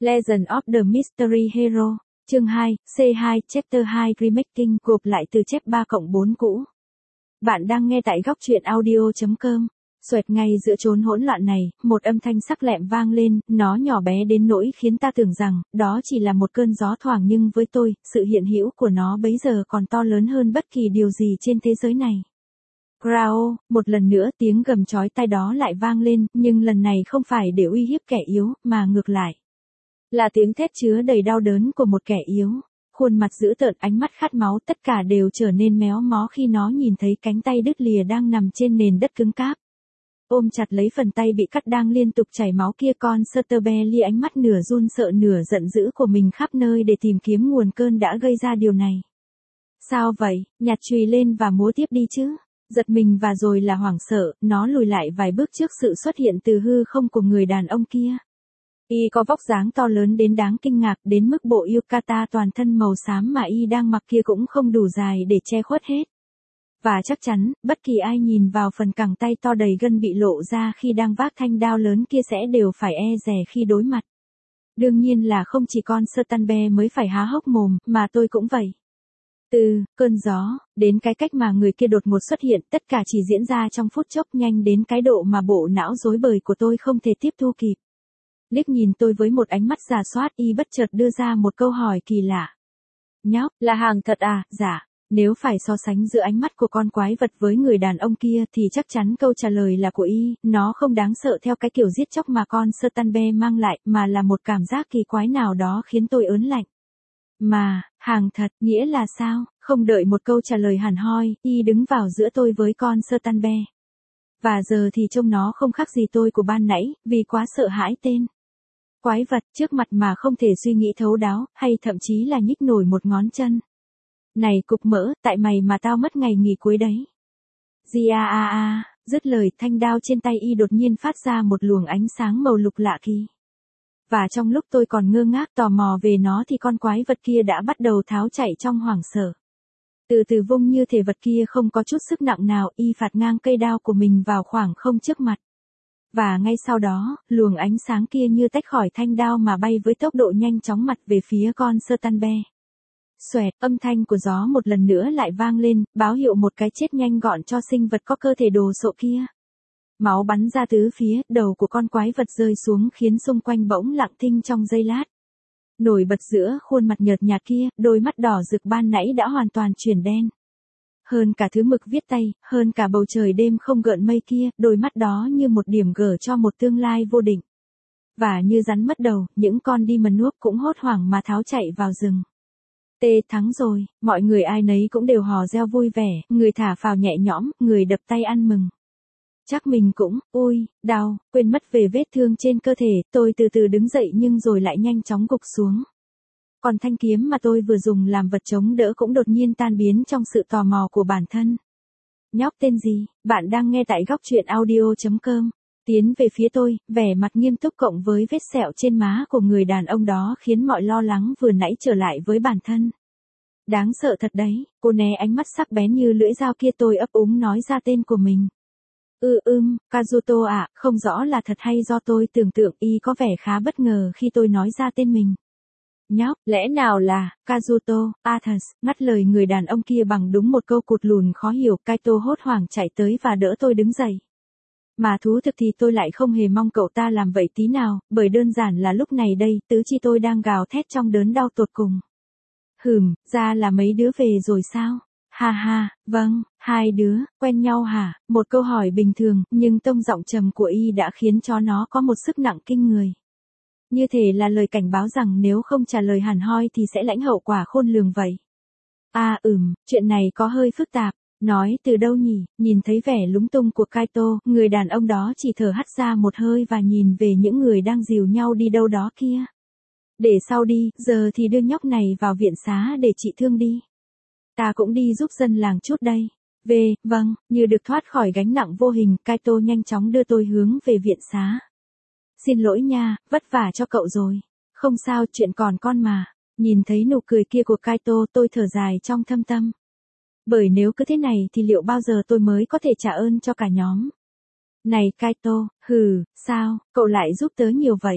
Legend of the Mystery Hero, chương 2, C2, Chapter 2 Remaking gộp lại từ chép 3+4 cũ. Bạn đang nghe tại góc truyện audio.com. Xoẹt ngay giữa chốn hỗn loạn này, một âm thanh sắc lẹm vang lên, nó nhỏ bé đến nỗi khiến ta tưởng rằng, đó chỉ là một cơn gió thoảng nhưng với tôi, sự hiện hữu của nó bấy giờ còn to lớn hơn bất kỳ điều gì trên thế giới này. Grao, một lần nữa tiếng gầm chói tai đó lại vang lên, nhưng lần này không phải để uy hiếp kẻ yếu, mà ngược lại. Là tiếng thét chứa đầy đau đớn của một kẻ yếu. Khuôn mặt dữ tợn, ánh mắt khát máu, tất cả đều trở nên méo mó khi nó nhìn thấy cánh tay đứt lìa đang nằm trên nền đất cứng cáp. Ôm chặt lấy phần tay bị cắt đang liên tục chảy máu kia, con Starbelly ánh mắt nửa run sợ nửa giận dữ của mình khắp nơi để tìm kiếm nguồn cơn đã gây ra điều này. Sao vậy? Nhặt chùy lên và múa tiếp đi chứ. Giật mình và rồi là hoảng sợ, nó lùi lại vài bước trước sự xuất hiện từ hư không của người đàn ông kia. Y có vóc dáng to lớn đến đáng kinh ngạc, đến mức bộ yukata toàn thân màu xám mà Y đang mặc kia cũng không đủ dài để che khuất hết. Và chắc chắn, bất kỳ ai nhìn vào phần cẳng tay to đầy gân bị lộ ra khi đang vác thanh đao lớn kia sẽ đều phải e dè khi đối mặt. Đương nhiên là không chỉ con Stanbe mới phải há hốc mồm, mà tôi cũng vậy. Từ cơn gió, đến cái cách mà người kia đột ngột xuất hiện, tất cả chỉ diễn ra trong phút chốc, nhanh đến cái độ mà bộ não rối bời của tôi không thể tiếp thu kịp. Liếc nhìn tôi với một ánh mắt rà soát, Y bất chợt đưa ra một câu hỏi kỳ lạ. Nhóc, là hàng thật à? Dạ. Nếu phải so sánh giữa ánh mắt của con quái vật với người đàn ông kia thì chắc chắn câu trả lời là của Y, nó không đáng sợ theo cái kiểu giết chóc mà con Stanbe mang lại, mà là một cảm giác kỳ quái nào đó khiến tôi ớn lạnh. Mà, hàng thật, nghĩa là sao? Không đợi một câu trả lời hẳn hoi, Y đứng vào giữa tôi với con Stanbe. Và giờ thì trông nó không khác gì tôi của ban nãy, vì quá sợ hãi tên quái vật trước mặt mà không thể suy nghĩ thấu đáo, hay thậm chí là nhích nổi một ngón chân. Này cục mỡ, tại mày mà tao mất ngày nghỉ cuối đấy. Dứt lời, thanh đao trên tay Y đột nhiên phát ra một luồng ánh sáng màu lục lạ kỳ. Và trong lúc tôi còn ngơ ngác tò mò về nó thì con quái vật kia đã bắt đầu tháo chạy trong hoảng sợ. Từ từ vung như thể vật kia không có chút sức nặng nào, Y phạt ngang cây đao của mình vào khoảng không trước mặt. Và ngay sau đó, luồng ánh sáng kia như tách khỏi thanh đao mà bay với tốc độ nhanh chóng mặt về phía con Stanbe. Xoẹt, âm thanh của gió một lần nữa lại vang lên, báo hiệu một cái chết nhanh gọn cho sinh vật có cơ thể đồ sộ kia. Máu bắn ra tứ phía, đầu của con quái vật rơi xuống khiến xung quanh bỗng lặng thinh trong giây lát. Nổi bật giữa khuôn mặt nhợt nhạt kia, đôi mắt đỏ rực ban nãy đã hoàn toàn chuyển đen. Hơn cả thứ mực viết tay, hơn cả bầu trời đêm không gợn mây kia, đôi mắt đó như một điểm gở cho một tương lai vô định. Và như rắn mất đầu, những con Demon Wolf cũng hốt hoảng mà tháo chạy vào rừng. Thắng rồi, mọi người ai nấy cũng đều hò reo vui vẻ, người thả phào nhẹ nhõm, người đập tay ăn mừng. Chắc mình cũng, ôi, đau, quên mất về vết thương trên cơ thể, tôi từ từ đứng dậy nhưng rồi lại nhanh chóng gục xuống. Còn thanh kiếm mà tôi vừa dùng làm vật chống đỡ cũng đột nhiên tan biến trong sự tò mò của bản thân. Nhóc tên gì? Bạn đang nghe tại góc truyện audio.com. Tiến về phía tôi, vẻ mặt nghiêm túc cộng với vết sẹo trên má của người đàn ông đó khiến mọi lo lắng vừa nãy trở lại với bản thân. Đáng sợ thật đấy, cô né ánh mắt sắc bén như lưỡi dao kia, tôi ấp úng nói ra tên của mình. Kazuto ạ, không rõ là thật hay do tôi tưởng tượng. Y có vẻ khá bất ngờ khi tôi nói ra tên mình. Nhóc, lẽ nào là Kazuto, Athas, ngắt lời người đàn ông kia bằng đúng một câu cụt lùn khó hiểu. Kaito hốt hoảng chạy tới và đỡ tôi đứng dậy. Mà thú thực thì tôi lại không hề mong cậu ta làm vậy tí nào, bởi đơn giản là lúc này đây, tứ chi tôi đang gào thét trong đớn đau tột cùng. Ra là mấy đứa về rồi sao? Ha, vâng, hai đứa, quen nhau hả? Một câu hỏi bình thường, nhưng tông giọng trầm của Y đã khiến cho nó có một sức nặng kinh người. Như thể là lời cảnh báo rằng nếu không trả lời hẳn hoi thì sẽ lãnh hậu quả khôn lường vậy. Chuyện này có hơi phức tạp. Nói từ đâu nhỉ? Nhìn thấy vẻ lúng túng của Kaito, người đàn ông đó chỉ thở hắt ra một hơi và nhìn về những người đang dìu nhau đi đâu đó kia. Để sau đi, giờ thì đưa nhóc này vào viện xá để trị thương đi. Ta cũng đi giúp dân làng chút đây. Vâng, như được thoát khỏi gánh nặng vô hình, Kaito nhanh chóng đưa tôi hướng về viện xá. Xin lỗi nha, vất vả cho cậu rồi. Không sao, chuyện còn con mà. Nhìn thấy nụ cười kia của Kaito, tôi thở dài trong thâm tâm. Bởi nếu cứ thế này thì liệu bao giờ tôi mới có thể trả ơn cho cả nhóm. Này Kaito, sao, cậu lại giúp tớ nhiều vậy?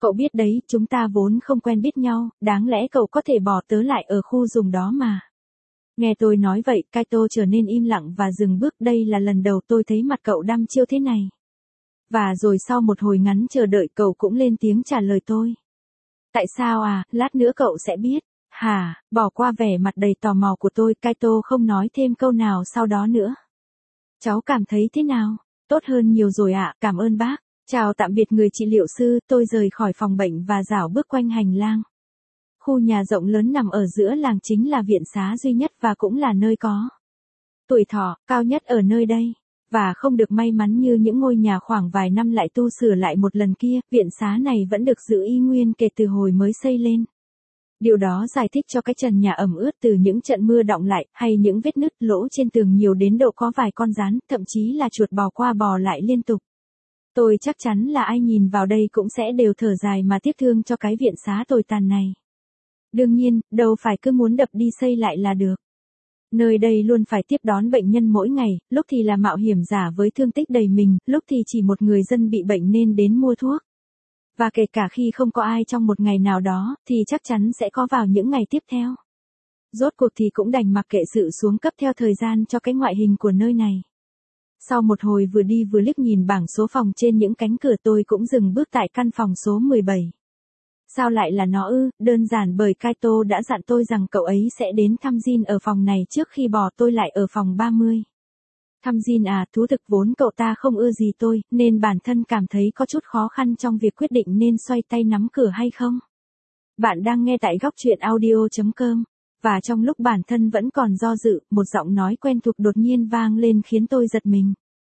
Cậu biết đấy, chúng ta vốn không quen biết nhau, đáng lẽ cậu có thể bỏ tớ lại ở khu dùng đó mà. Nghe tôi nói vậy, Kaito trở nên im lặng và dừng bước, đây là lần đầu tôi thấy mặt cậu đăm chiêu thế này. Và rồi sau một hồi ngắn chờ đợi cậu cũng lên tiếng trả lời tôi. Tại sao à, lát nữa cậu sẽ biết. Hả, bỏ qua vẻ mặt đầy tò mò của tôi, Kaito không nói thêm câu nào sau đó nữa. Cháu cảm thấy thế nào? Tốt hơn nhiều rồi ạ, cảm ơn bác. Chào tạm biệt người trị liệu sư, tôi rời khỏi phòng bệnh và rảo bước quanh hành lang. Khu nhà rộng lớn nằm ở giữa làng chính là viện xá duy nhất và cũng là nơi có tuổi thọ cao nhất ở nơi đây. Và không được may mắn như những ngôi nhà khoảng vài năm lại tu sửa lại một lần kia, viện xá này vẫn được giữ y nguyên kể từ hồi mới xây lên. Điều đó giải thích cho cái trần nhà ẩm ướt từ những trận mưa đọng lại, hay những vết nứt lỗ trên tường nhiều đến độ có vài con gián, thậm chí là chuột bò qua bò lại liên tục. Tôi chắc chắn là ai nhìn vào đây cũng sẽ đều thở dài mà tiếc thương cho cái viện xá tồi tàn này. Đương nhiên, đâu phải cứ muốn đập đi xây lại là được. Nơi đây luôn phải tiếp đón bệnh nhân mỗi ngày, lúc thì là mạo hiểm giả với thương tích đầy mình, lúc thì chỉ một người dân bị bệnh nên đến mua thuốc. Và kể cả khi không có ai trong một ngày nào đó, thì chắc chắn sẽ có vào những ngày tiếp theo. Rốt cuộc thì cũng đành mặc kệ sự xuống cấp theo thời gian cho cái ngoại hình của nơi này. Sau một hồi vừa đi vừa liếc nhìn bảng số phòng trên những cánh cửa, tôi cũng dừng bước tại căn phòng số 17. Sao lại là nó ư? Đơn giản bởi Kaito đã dặn tôi rằng cậu ấy sẽ đến thăm Jin ở phòng này trước khi bỏ tôi lại ở phòng 30. Thăm Jin à, thú thực vốn cậu ta không ưa gì tôi, nên bản thân cảm thấy có chút khó khăn trong việc quyết định nên xoay tay nắm cửa hay không. Bạn đang nghe tại góc truyện audio.com. Và trong lúc bản thân vẫn còn do dự, một giọng nói quen thuộc đột nhiên vang lên khiến tôi giật mình.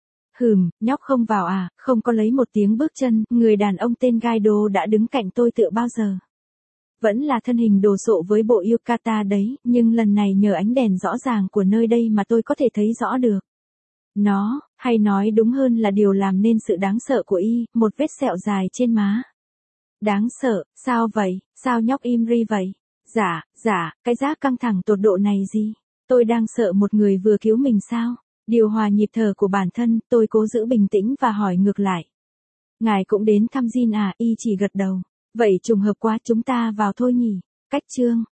Nhóc không vào à, không có lấy một tiếng bước chân, người đàn ông tên Gaido đã đứng cạnh tôi tựa bao giờ. Vẫn là thân hình đồ sộ với bộ yukata đấy, nhưng lần này nhờ ánh đèn rõ ràng của nơi đây mà tôi có thể thấy rõ được. Nó, hay nói đúng hơn là điều làm nên sự đáng sợ của y, một vết sẹo dài trên má. Đáng sợ, sao vậy, sao nhóc im ri vậy? Dạ, cái giác căng thẳng tột độ này gì? Tôi đang sợ một người vừa cứu mình sao? Điều hòa nhịp thở của bản thân, tôi cố giữ bình tĩnh và hỏi ngược lại. Ngài cũng đến thăm Jin à, y chỉ gật đầu. Vậy trùng hợp quá, chúng ta vào thôi nhỉ. Cách chương.